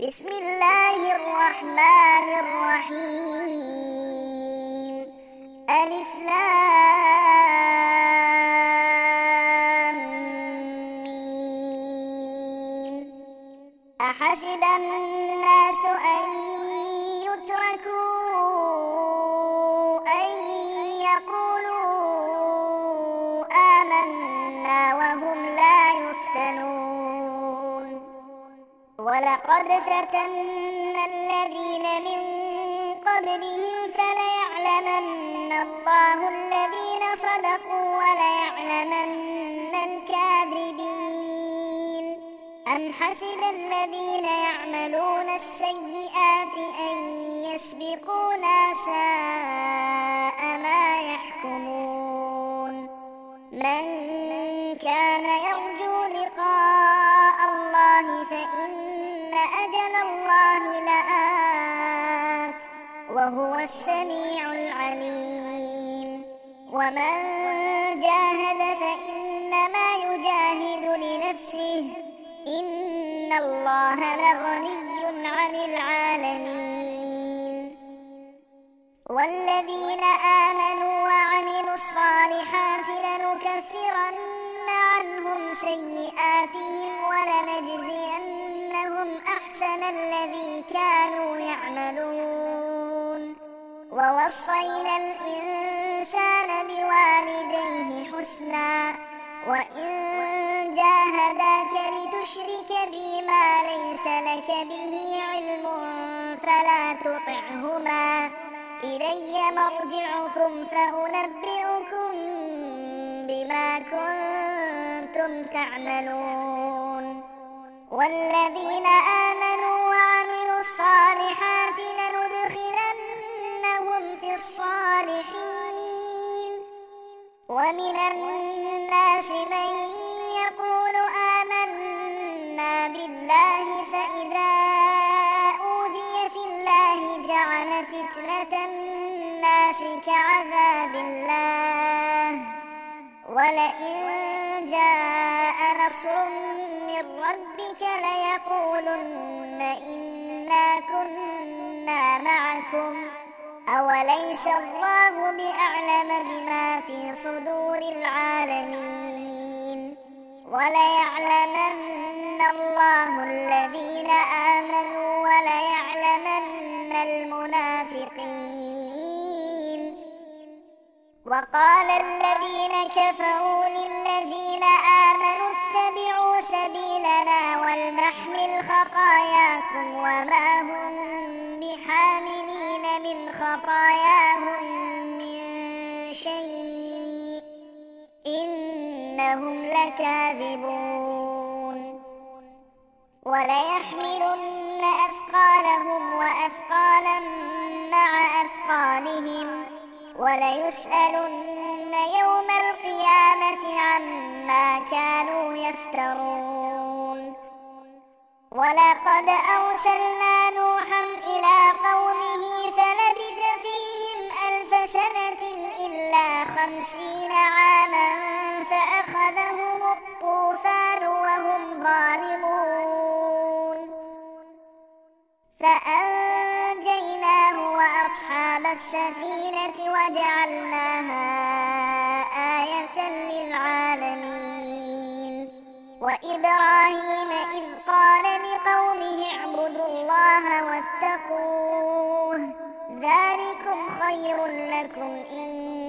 بسم الله الرحمن الرحيم. ألف لام ميم. أحسب الناس أن يتركوا أن يقولوا آمنا وهم لا يفتنون. ولقد فتنا الذين من قبلهم فليعلمن الله الذين صدقوا وليعلمن الكاذبين. أم حسب الذين يعملون السيئات أن يسبقونا ساء ما يحكمون. من كان يرجو لقاء الله فإن أجل الله لآت وهو السميع العليم. ومن جاهد فإنما يجاهد لنفسه إن الله لغني عن العالمين. والذين آمنوا وعملوا الصالحات لنكفرن عنهم سيئاتهم ولنجزينهم أحسن الذي كانوا يعملون. ووصينا الإنسان بوالديه حسنا وإن جاهداك لتشرك بي ما ليس لك به علم فلا تطعهما إلي مرجعكم فأنبئكم بما كنتم تعملون. والذين آمنوا وعملوا الصالحات لندخلنهم في الصالحين. ومن الناس من يقول آمنا بالله فإذا أوذي في الله جعل فتنة الناس كعذاب الله ولئن جاء نصر من ربك ليقولن إنا كنا معكم أوليس الله بأعلم بما في صدور العالمين. وليعلمن الله الذين آمنوا وليعلمن المنافقين. وقال الذين كفروا للذين آمنوا اتبعوا سبيلنا ولنحمل خطاياكم وما هم بحاملين من خطاياهم من شيء إنهم لكاذبون. وليحملن أثقالهم وأثقالا مع أثقالهم وليسألن يوم القيامة عما كانوا يفترون. ولقد أرسلنا نوحا إلى قومه فلبث فيهم 1000 سنة إلا 50 عاما فأخذهم الطوفان وهم ظالمون فأنجيناه وأصحاب السفينة وجعلناها آية للعالمين. وإبراهيم إذ قال لقومه اعبدوا الله واتقوه ذلكم خير لكم إن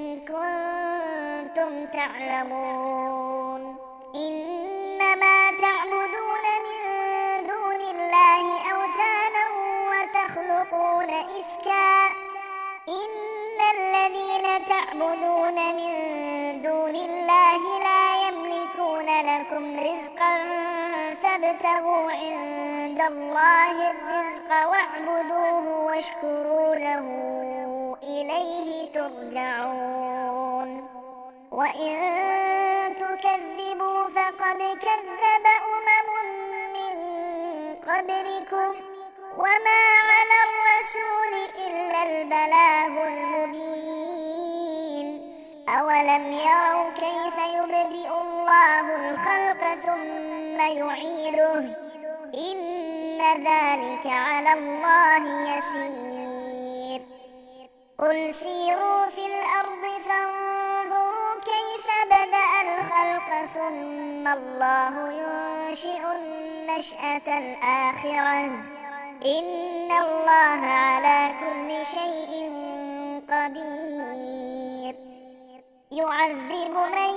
كنتم تعلمون. إنما تعبدون من دون الله أوثانا وتخلقون إفكا إن الذين تعبدون من دون الله لا يملكون لكم رزقا فابتغوا عند الله الرزق واعبدوه واشكروا له إليه ترجعون. وإن تكذبوا فقد كذب من قبلكم وما على الرسول إلا البلاغ المبين. أولم يروا كيف يبدئ الله الخلق ثم يعيده إن ذلك ذلك على الله يسير قل سيروا في الأرض فانظروا كيف بدأ الخلق ثم الله ينشئ النشأة الآخرة إن الله على كل شيء قدير يعذب من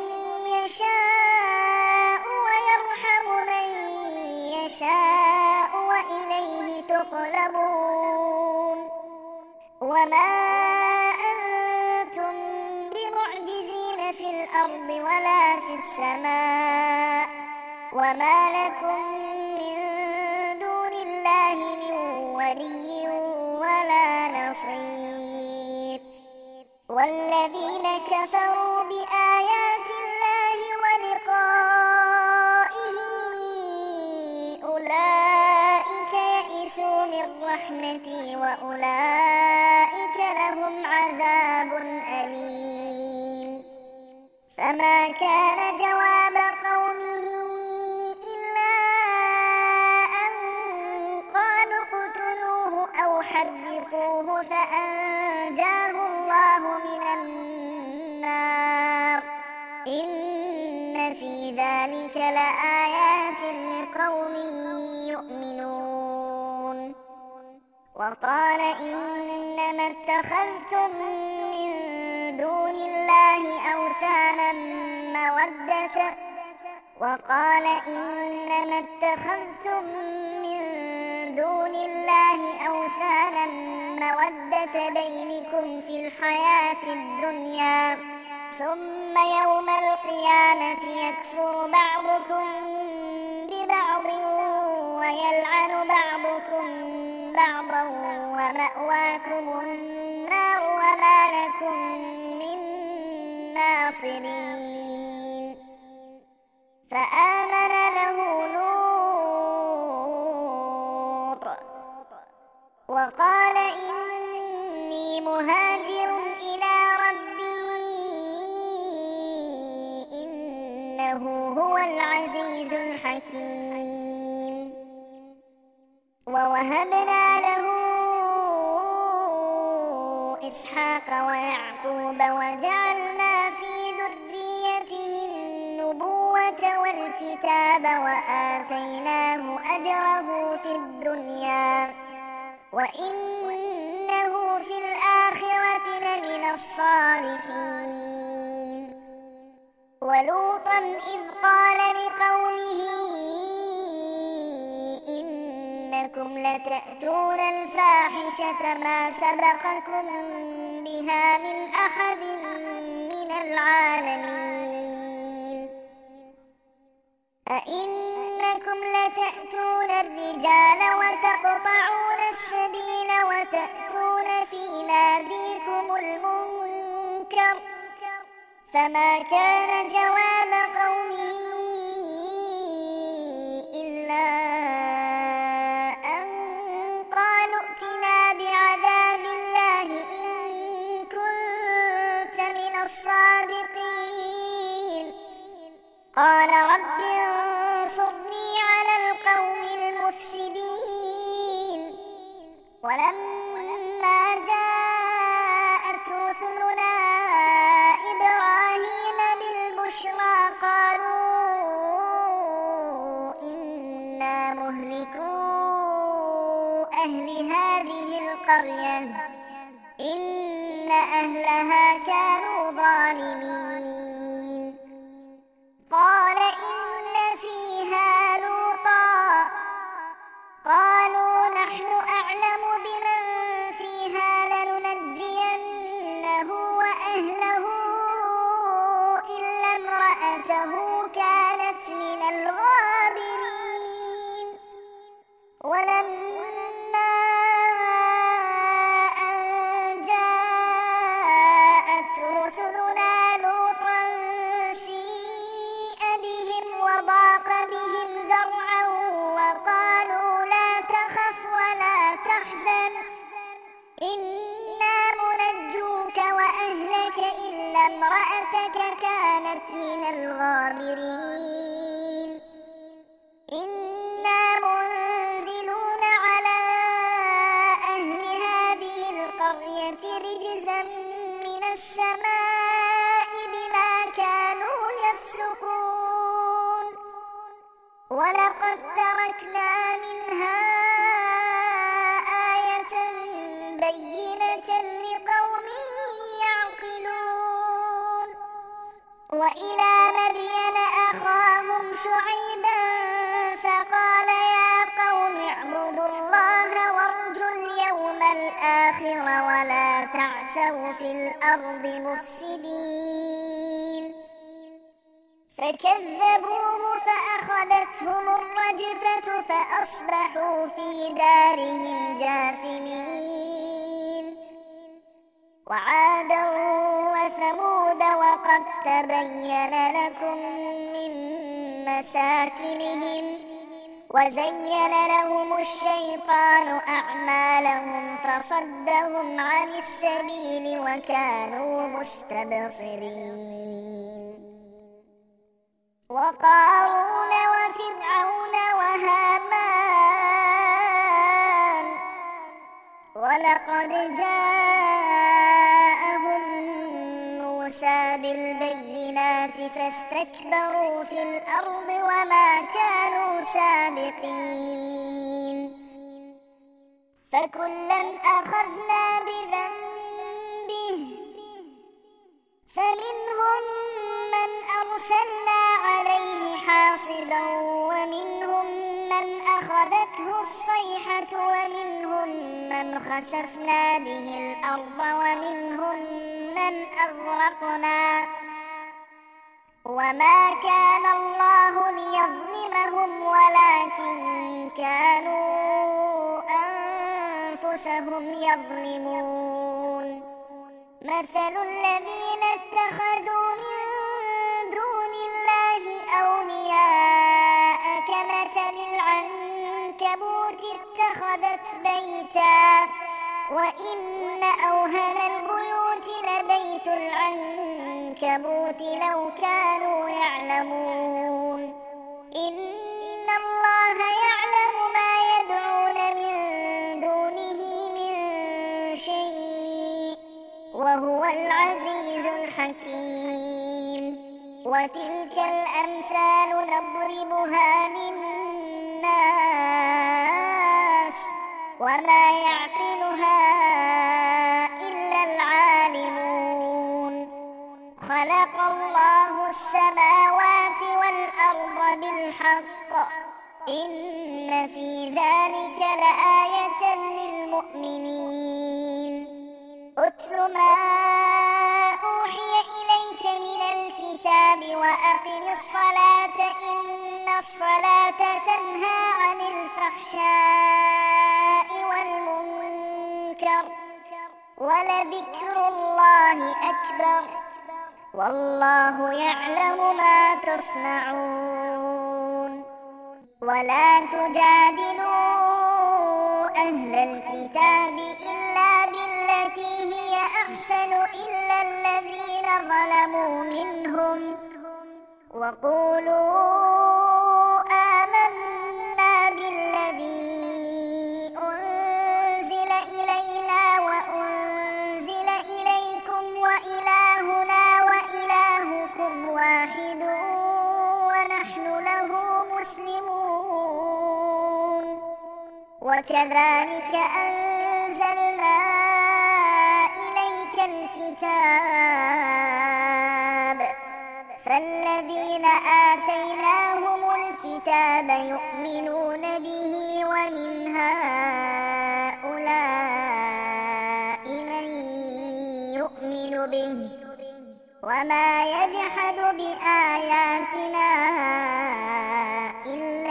يشاء ويرحم من يشاء وإليه تقلبون وما أنتم بمعجزين في الأرض ولا في السماء وما لكم من دون الله من ولي ولا نصير والذين كفروا بآيات الله ولقائه أولئك يئسوا من رحمتي وأولئك لهم عذاب أليم فما كان جواب قومه إلا أن قالوا اقتلوه أو حرقوه فأنجاه الله من النار إن في ذلك لآيات لقوم يؤمنون وقال إنما اتخذتم من دون الله أوثانا مودة بينكم في الحياة الدنيا ثم يوم القيامة يكفر بعضكم ببعض ويلعن بعضكم بعضا ومأواكم النار وما لكم من ناصرين فآمن له لوط وقال إني مهاجر إلى ربي إنه هو العزيز الحكيم ووهبنا له إسحاق ويعقوب وجعلنا في ذريته النبوة والكتاب وآتيناه أجره في الدنيا وإنه في الآخرة لمن الصالحين ولوطا إذ قال لقومه إنكم لتأتون الفاحشة ما سبقكم بها من أحد من العالمين أئنكم لتأتون الرجال وتقطعون السبيل وتأتون في ناديكم المنكر فما كان جواب قومه إلا أن قالوا ائتنا بعذاب الله إن كنت من الصادقين قال رب انصرني على القوم المفسدين ولما جاءت رسلنا إبراهيم بالبشرى قالوا إنا مهلكو أهل هذه القرية إن أهلها كانوا ظالمين قال إن فيها لوطا قالوا نحن أعلم بمن فيها لننجينه وأهله إلا امرأته كانت من الغابرين ولما أن جاءت رسلنا لوطا سيء بهم وضاق بهم ذرعا وقالوا لا تخف ولا تحزن إنا منجوك وأهلك إلا امرأتك كانت من الغابرين إنا منزلون على ولقد تركنا منها آية بينة لقوم يعقلون وإلى مدين أخاهم شعيبا فقال يا قوم اعبدوا الله وارجوا اليوم الآخر ولا تعثوا في الأرض مفسدين فكذبوه فأخذتهم الرجفة فأصبحوا في دارهم جاثمين وعادا وثمود وقد تبين لكم من مساكنهم وزين لهم الشيطان أعمالهم فصدهم عن السبيل وكانوا مستبصرين وقارون وفرعون وهامان ولقد جاءهم موسى بالبينات فاستكبروا في الأرض وما كانوا سابقين فكلا أخذنا بذنبه فمنهم من أرسلنا عليه حاصبا ومنهم من أخذته الصيحة ومنهم من خسفنا به الأرض ومنهم من أغرقنا وما كان الله ليظلمهم ولكن كانوا أنفسهم يظلمون مثل الذين اتخذوا من دون الله أولياء كمثل العنكبوت اتخذت بيتا وإن أوهن البيوت لبيت العنكبوت لو كانوا يعلمون إن الله يعلم ما يدعون من دونه من شيء وهو العزيز الحكيم وتلك الأمثال نضربها للناس وما يعقلها إلا العالمون خلق الله السماوات والأرض بالحق إن في ذلك لآية للمؤمنين أتل ما أوحي إليك من الكتاب وأقم الصلاة إن الصلاة تنهى عن الفحشاء والمنكر ولذكر الله أكبر والله يعلم ما تصنعون ولا تجادلوا أهل الكتاب إلا بالتي هي أحسن إلا الذين ظلموا منهم وقولوا آمنا بالذي أنزل إلينا وأنزل إليكم وإلهنا وإلهكم واحد ونحن له مسلمون وكذلك أنزلنا إليك الكتاب فالذين آتيناهم الكتاب يؤمنون به ومن هؤلاء من يؤمن به وما يجحد بآياتنا إلا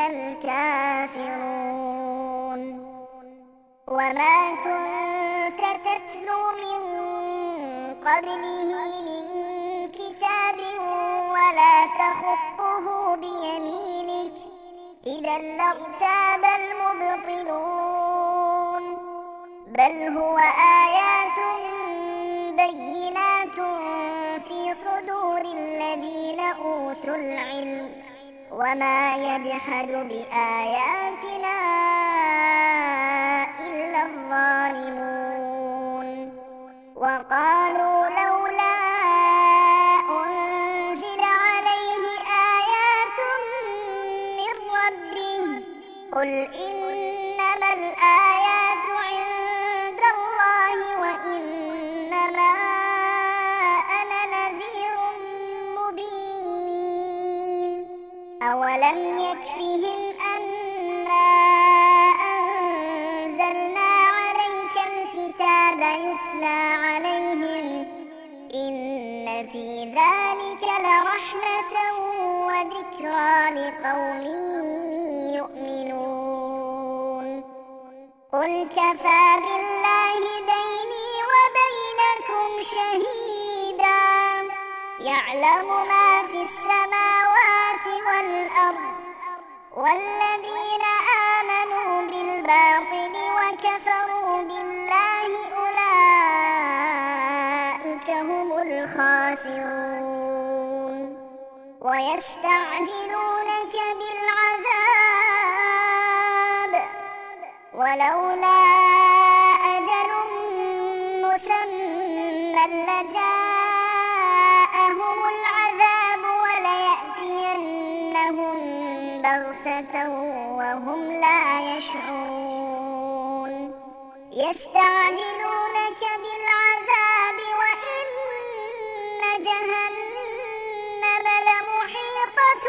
الكافرون وما كنت تتلو من قبله من كتاب ولا تخطه بيمينك إذا لارتاب المبطلون بل هو آيات بينات في صدور الذين أوتوا العلم وما يجحد بآياتنا إلا الظالمون وقالوا لولا أنزل عليه آيات من ربه قل إنما الآيات عند الله وإنما أنا نذير مبين أولم يكفهم أنا أنزلنا عليك الكتاب يتلى عليهم إن في ذلك لرحمة وذكرى لقوم يؤمنون قل كفى بالله بيني وبينكم شهيدا يعلم ما في السماوات والأرض والذين آمنوا بالباطل وكفروا بالله أولئك هم الخاسرون ويستعجلونك بالعذاب ولولا أجل مسمى لجاءهم العذاب وليأتينهم بغتة وهم لا يشعرون يستعجلونك بالعذاب وإن جهنم لمحيطة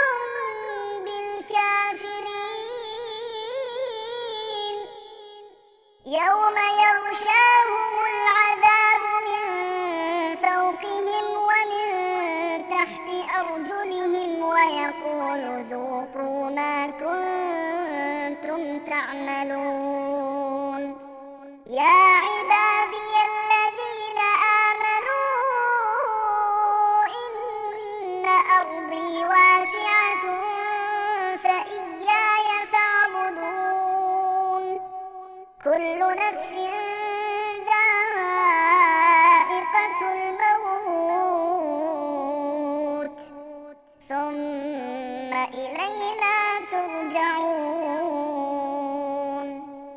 بالكافرين يوم يغشاهم العذاب من فوقهم ومن تحت أرجلهم ويقول ذوقوا ما كنتم تعملون يا عبادي الذين آمنوا إن أرضي واسعة فإياي فاعبدون كل نفس ذائقة الموت ثم إلينا ترجعون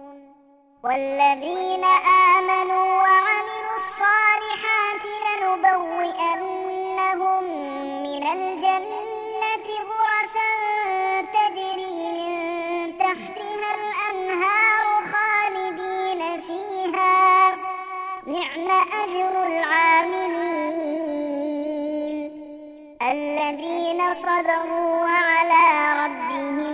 والذين آمنوا وعملوا الصالحات لنبوئنهم من الجنة غرفا تجري من تحتها الأنهار خالدين فيها نعم أجر العاملين الذين صبروا وعلى ربهم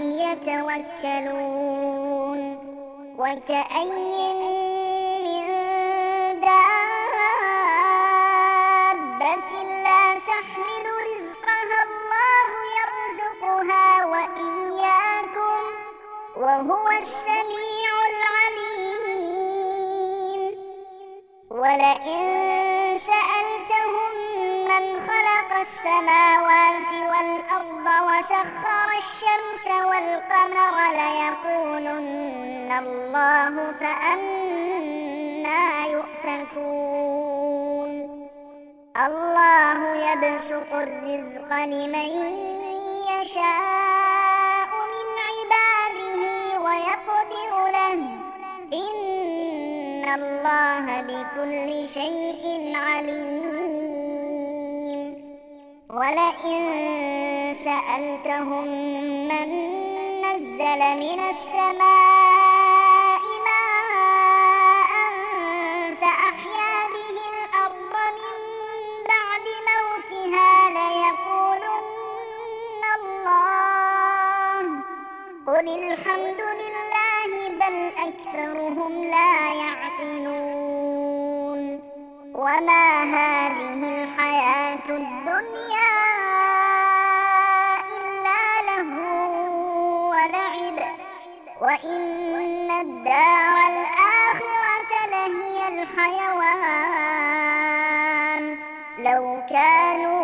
يتوكلون وكأي من دابة لا تحمل رزقها الله يرزقها وإياكم وهو السميع العليم ولئن سألتهم من خلق السماوات والأرض وسخر الشمس والقمر ليقولن الله فأنى يؤفكون الله يبسط الرزق لمن يشاء من عباده ويقدر له إن الله بكل شيء عليم ولئن سألتهم من نزل من السماء ماء فأحيا به الأرض من بعد موتها ليقولن الله قل الحمد لله بل أكثرهم لا يعقلون وما هذه الحياة الدنيا إلا لهو ولعب وإن الدار الآخرة لهي الحيوان لو كانوا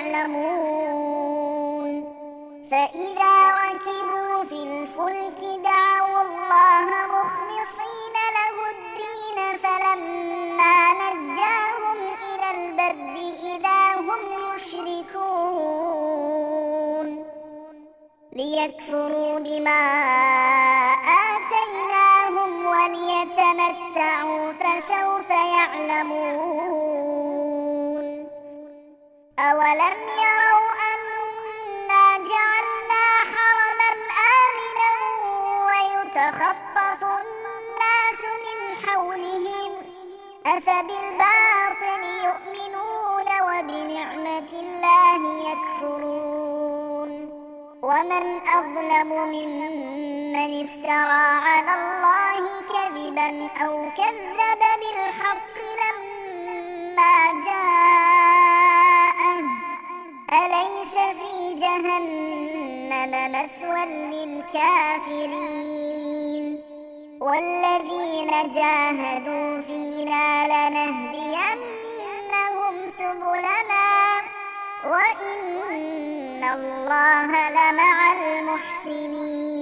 يعلمون فإذا ركبوا في الفلك دعوا الله مخلصين له الدين فلما نجاهم إلى البر إذا هم يشركون ليكفروا بما آتيناهم وليتمتعوا فسوف يعلمون أولم يروا أنا جعلنا حرما آمنا يتخطف الناس من حولهم أفبالباطل يؤمنون وبنعمة الله يكفرون ومن أظلم ممن افترى على الله كذبا أو كذب بالحق لما جاءه أليس في جهنم مثوى للكافرين والذين جاهدوا فينا لنهدينهم سبلنا وإن الله لمع المحسنين